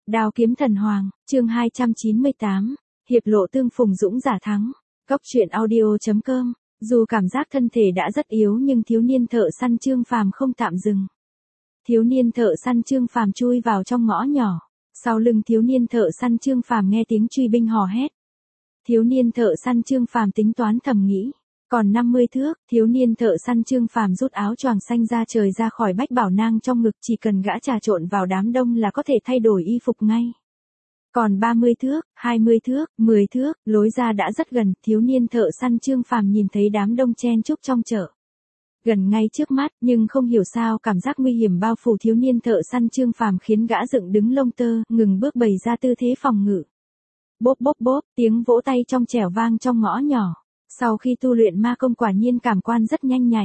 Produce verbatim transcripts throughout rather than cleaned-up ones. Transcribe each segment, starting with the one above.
Đao kiếm thần hoàng, chương hai trăm chín mươi tám, hiệp lộ tương phùng dũng giả thắng. Góc truyện audio.com. Dù cảm giác thân thể đã rất yếu nhưng thiếu niên thợ săn Trương Phàm không tạm dừng. Thiếu niên thợ săn Trương Phàm chui vào trong ngõ nhỏ. Sau lưng thiếu niên thợ săn Trương Phàm nghe tiếng truy binh hò hét. Thiếu niên thợ săn Trương Phàm tính toán thầm nghĩ, còn năm mươi thước, thiếu niên thợ săn Trương Phàm rút áo choàng xanh ra trời ra khỏi bách bảo nang trong ngực, chỉ cần gã trà trộn vào đám đông là có thể thay đổi y phục ngay. Còn ba mươi thước, hai mươi thước, mười thước, lối ra đã rất gần, thiếu niên thợ săn Trương Phàm nhìn thấy đám đông chen chúc trong chợ. Gần ngay trước mắt, nhưng không hiểu sao cảm giác nguy hiểm bao phủ thiếu niên thợ săn Trương Phàm khiến gã dựng đứng lông tơ, ngừng bước bày ra tư thế phòng ngự. Bốp bốp bốp, tiếng vỗ tay trong trẻo vang trong ngõ nhỏ. Sau khi tu luyện ma công quả nhiên cảm quan rất nhanh nhạy.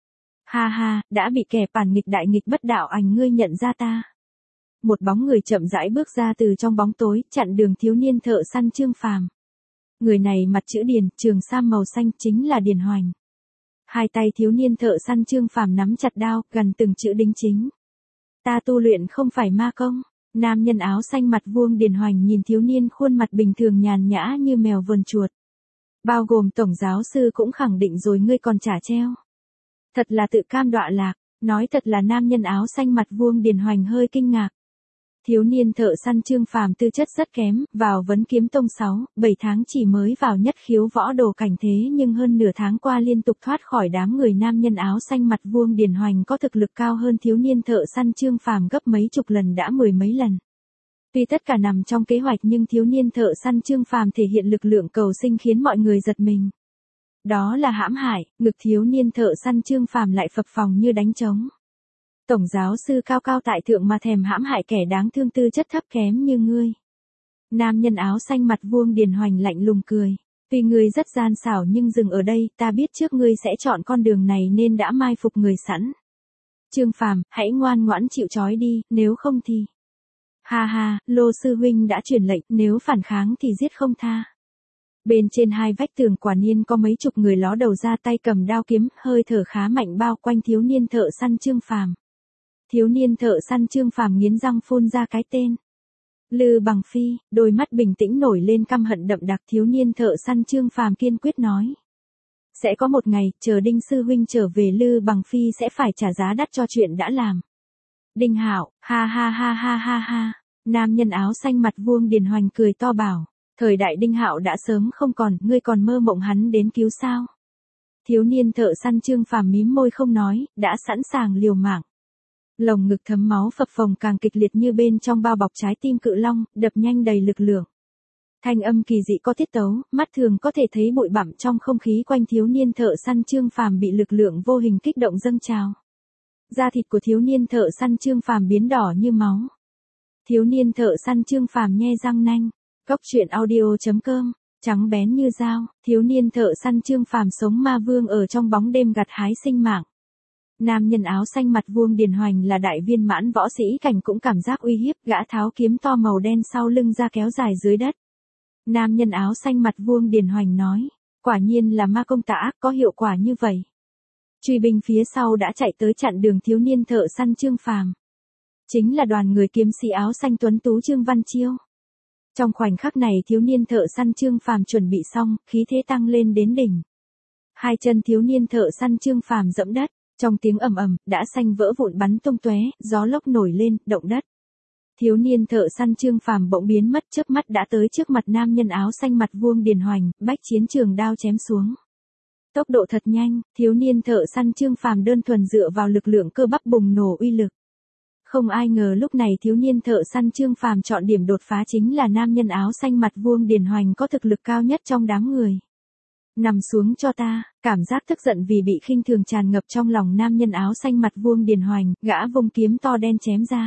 Ha ha, đã bị kẻ phản nghịch đại nghịch bất đạo ảnh ngươi nhận ra ta. Một bóng người chậm rãi bước ra từ trong bóng tối, chặn đường thiếu niên thợ săn Trương Phàm. Người này mặt chữ Điền, trường sam màu xanh, chính là Điền Hoành. Hai tay thiếu niên thợ săn Trương Phàm nắm chặt đao, gần từng chữ đính chính. Ta tu luyện không phải ma công. Nam nhân áo xanh mặt vuông Điền Hoành nhìn thiếu niên khuôn mặt bình thường nhàn nhã như mèo vườn chuột. Bao gồm tổng giáo sư cũng khẳng định rồi, ngươi còn trả treo. Thật là tự cam đọa lạc, nói thật là nam nhân áo xanh mặt vuông Điền Hoành hơi kinh ngạc. Thiếu niên thợ săn Trương Phàm tư chất rất kém, vào vấn kiếm tông sáu, bảy tháng chỉ mới vào nhất khiếu võ đồ cảnh thế nhưng hơn nửa tháng qua liên tục thoát khỏi đám người. Nam nhân áo xanh mặt vuông Điền Hoành có thực lực cao hơn thiếu niên thợ săn Trương Phàm gấp mấy chục lần, đã mười mấy lần. Tuy tất cả nằm trong kế hoạch nhưng thiếu niên thợ săn Trương Phàm thể hiện lực lượng cầu sinh khiến mọi người giật mình. Đó là hãm hại, ngực thiếu niên thợ săn Trương Phàm lại phập phồng như đánh trống. Tổng giáo sư cao cao tại thượng mà thèm hãm hại kẻ đáng thương tư chất thấp kém như ngươi. Nam nhân áo xanh mặt vuông Điền Hoành lạnh lùng cười. Tuy ngươi rất gian xảo nhưng dừng ở đây, ta biết trước ngươi sẽ chọn con đường này nên đã mai phục người sẵn. Trương Phàm, hãy ngoan ngoãn chịu trói đi, nếu không thì... Ha ha, Lô sư huynh đã truyền lệnh, nếu phản kháng thì giết không tha. Bên trên hai vách tường quả nhiên có mấy chục người ló đầu ra, tay cầm đao kiếm, hơi thở khá mạnh bao quanh thiếu niên thợ săn Trương Phàm. Thiếu niên thợ săn Trương Phàm nghiến răng phun ra cái tên. Lư Bằng Phi, đôi mắt bình tĩnh nổi lên căm hận đậm đặc. Thiếu niên thợ săn Trương Phàm kiên quyết nói. Sẽ có một ngày, chờ Đinh sư huynh trở về, Lư Bằng Phi sẽ phải trả giá đắt cho chuyện đã làm. Đinh Hạo, ha ha ha ha ha ha. Nam nhân áo xanh mặt vuông Điền Hoành cười to bảo. Thời đại Đinh Hạo đã sớm không còn, ngươi còn mơ mộng hắn đến cứu sao? Thiếu niên thợ săn Trương Phàm mím môi không nói, đã sẵn sàng liều mạng. Lồng ngực thấm máu phập phồng càng kịch liệt như bên trong bao bọc trái tim cự long, đập nhanh đầy lực lượng. Thanh âm kỳ dị có tiết tấu, mắt thường có thể thấy bụi bặm trong không khí quanh thiếu niên thợ săn Trương Phàm bị lực lượng vô hình kích động dâng trào. Da thịt của thiếu niên thợ săn Trương Phàm biến đỏ như máu. Thiếu niên thợ săn Trương Phàm nhe răng nanh. Góc truyện audio.com. Trắng bén như dao, thiếu niên thợ săn Trương Phàm sống ma vương ở trong bóng đêm gặt hái sinh mạng. Nam nhân áo xanh mặt vuông Điền Hoành là đại viên mãn võ sĩ cảnh cũng cảm giác uy hiếp, gã tháo kiếm to màu đen sau lưng ra kéo dài dưới đất. Nam nhân áo xanh mặt vuông Điền Hoành nói, quả nhiên là ma công tà ác, có hiệu quả như vậy. Truy binh phía sau đã chạy tới chặn đường thiếu niên thợ săn Trương Phàm. Chính là đoàn người kiếm sĩ áo xanh tuấn tú Trương Văn Chiêu. Trong khoảnh khắc này thiếu niên thợ săn Trương Phàm chuẩn bị xong, khí thế tăng lên đến đỉnh. Hai chân thiếu niên thợ săn Trương Phàm dẫm đất, trong tiếng ầm ầm, đã xanh vỡ vụn bắn tung tóe, gió lốc nổi lên, động đất. Thiếu niên thợ săn Trương Phàm bỗng biến mất, chớp mắt đã tới trước mặt nam nhân áo xanh mặt vuông Điền Hoành, bách chiến trường đao chém xuống. Tốc độ thật nhanh, thiếu niên thợ săn Trương Phàm đơn thuần dựa vào lực lượng cơ bắp bùng nổ uy lực. Không ai ngờ lúc này thiếu niên thợ săn Trương Phàm chọn điểm đột phá chính là nam nhân áo xanh mặt vuông Điền Hoành có thực lực cao nhất trong đám người. Nằm xuống cho ta, cảm giác tức giận vì bị khinh thường tràn ngập trong lòng nam nhân áo xanh mặt vuông Điền Hoành, gã vung kiếm to đen chém ra.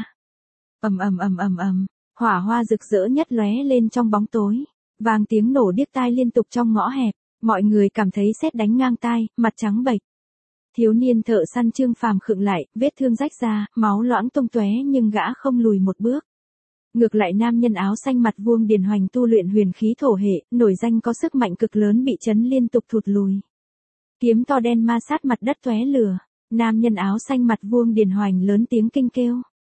Ầm ầm ầm ầm ầm, hỏa hoa rực rỡ nhất lóe lên trong bóng tối, vang tiếng nổ điếc tai liên tục trong ngõ hẹp, mọi người cảm thấy sét đánh ngang tai, mặt trắng bệch. Thiếu niên thợ săn Trương Phàm khựng lại, vết thương rách ra, máu loãng tung tóe nhưng gã không lùi một bước. Ngược lại nam nhân áo xanh mặt vuông Điền Hoành tu luyện huyền khí thổ hệ, nổi danh có sức mạnh cực lớn bị chấn liên tục thụt lùi. Kiếm to đen ma sát mặt đất tóe lửa, nam nhân áo xanh mặt vuông Điền Hoành lớn tiếng kinh kêu.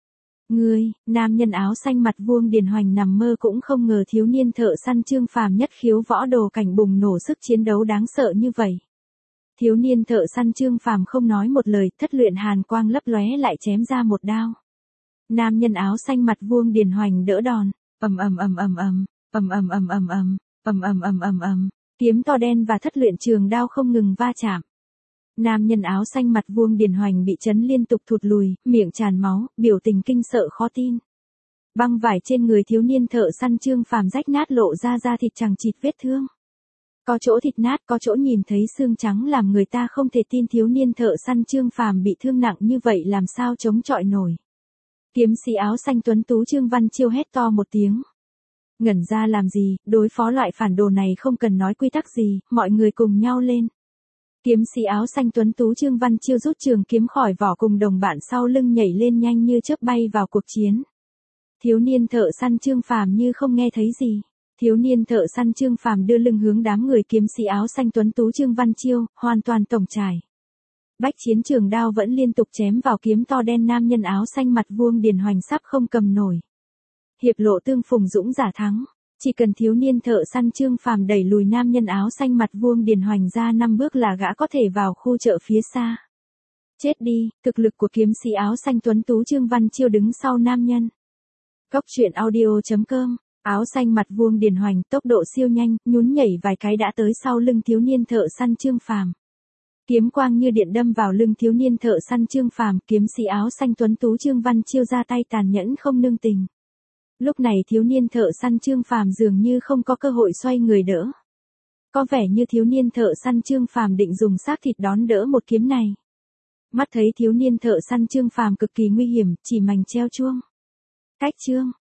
Ngươi, nam nhân áo xanh mặt vuông Điền Hoành nằm mơ cũng không ngờ thiếu niên thợ săn Trương Phàm nhất khiếu võ đồ cảnh bùng nổ sức chiến đấu đáng sợ như vậy. Thiếu niên thợ săn Trương Phàm không nói một lời, thất luyện hàn quang lấp lóe lại chém ra một đao. Nam nhân áo xanh mặt vuông Điền Hoành đỡ đòn, ầm ầm ầm ầm ầm, ầm ầm ầm ầm ầm, ầm ầm ầm ầm ầm, kiếm to đen và thất luyện trường đao không ngừng va chạm. Nam nhân áo xanh mặt vuông Điền Hoành bị chấn liên tục thụt lùi, miệng tràn máu, biểu tình kinh sợ khó tin. Băng vải trên người thiếu niên thợ săn Trương Phàm rách nát lộ ra da thịt chằng chịt vết thương. Có chỗ thịt nát, có chỗ nhìn thấy xương trắng làm người ta không thể tin thiếu niên thợ săn Trương Phàm bị thương nặng như vậy làm sao chống chọi nổi. Kiếm sĩ áo xanh tuấn tú Trương Văn Chiêu hét to một tiếng. Ngẩn ra làm gì, đối phó loại phản đồ này không cần nói quy tắc gì, mọi người cùng nhau lên. Kiếm sĩ áo xanh tuấn tú Trương Văn Chiêu rút trường kiếm khỏi vỏ cùng đồng bạn sau lưng nhảy lên nhanh như chớp bay vào cuộc chiến. Thiếu niên thợ săn Trương Phàm như không nghe thấy gì. Thiếu niên thợ săn Trương Phàm đưa lưng hướng đám người kiếm sĩ áo xanh tuấn tú Trương Văn Chiêu, hoàn toàn tổng trải. Bách chiến trường đao vẫn liên tục chém vào kiếm to đen nam nhân áo xanh mặt vuông Điền Hoành sắp không cầm nổi. Hiệp lộ tương phùng dũng giả thắng. Chỉ cần thiếu niên thợ săn Trương Phàm đẩy lùi nam nhân áo xanh mặt vuông Điền Hoành ra năm bước là gã có thể vào khu chợ phía xa. Chết đi, thực lực của kiếm sĩ áo xanh tuấn tú Trương Văn Chiêu đứng sau nam nhân. Góc truyện audio chấm com. Áo xanh mặt vuông Điền Hoành tốc độ siêu nhanh, nhún nhảy vài cái đã tới sau lưng thiếu niên thợ săn Trương Phàm. Kiếm quang như điện đâm vào lưng thiếu niên thợ săn Trương Phàm, kiếm sĩ áo xanh tuấn tú Trương Văn Chiêu ra tay tàn nhẫn không nương tình. Lúc này thiếu niên thợ săn Trương Phàm dường như không có cơ hội xoay người đỡ. Có vẻ như thiếu niên thợ săn Trương Phàm định dùng xác thịt đón đỡ một kiếm này. Mắt thấy thiếu niên thợ săn Trương Phàm cực kỳ nguy hiểm, chỉ mảnh treo chuông. Cách chương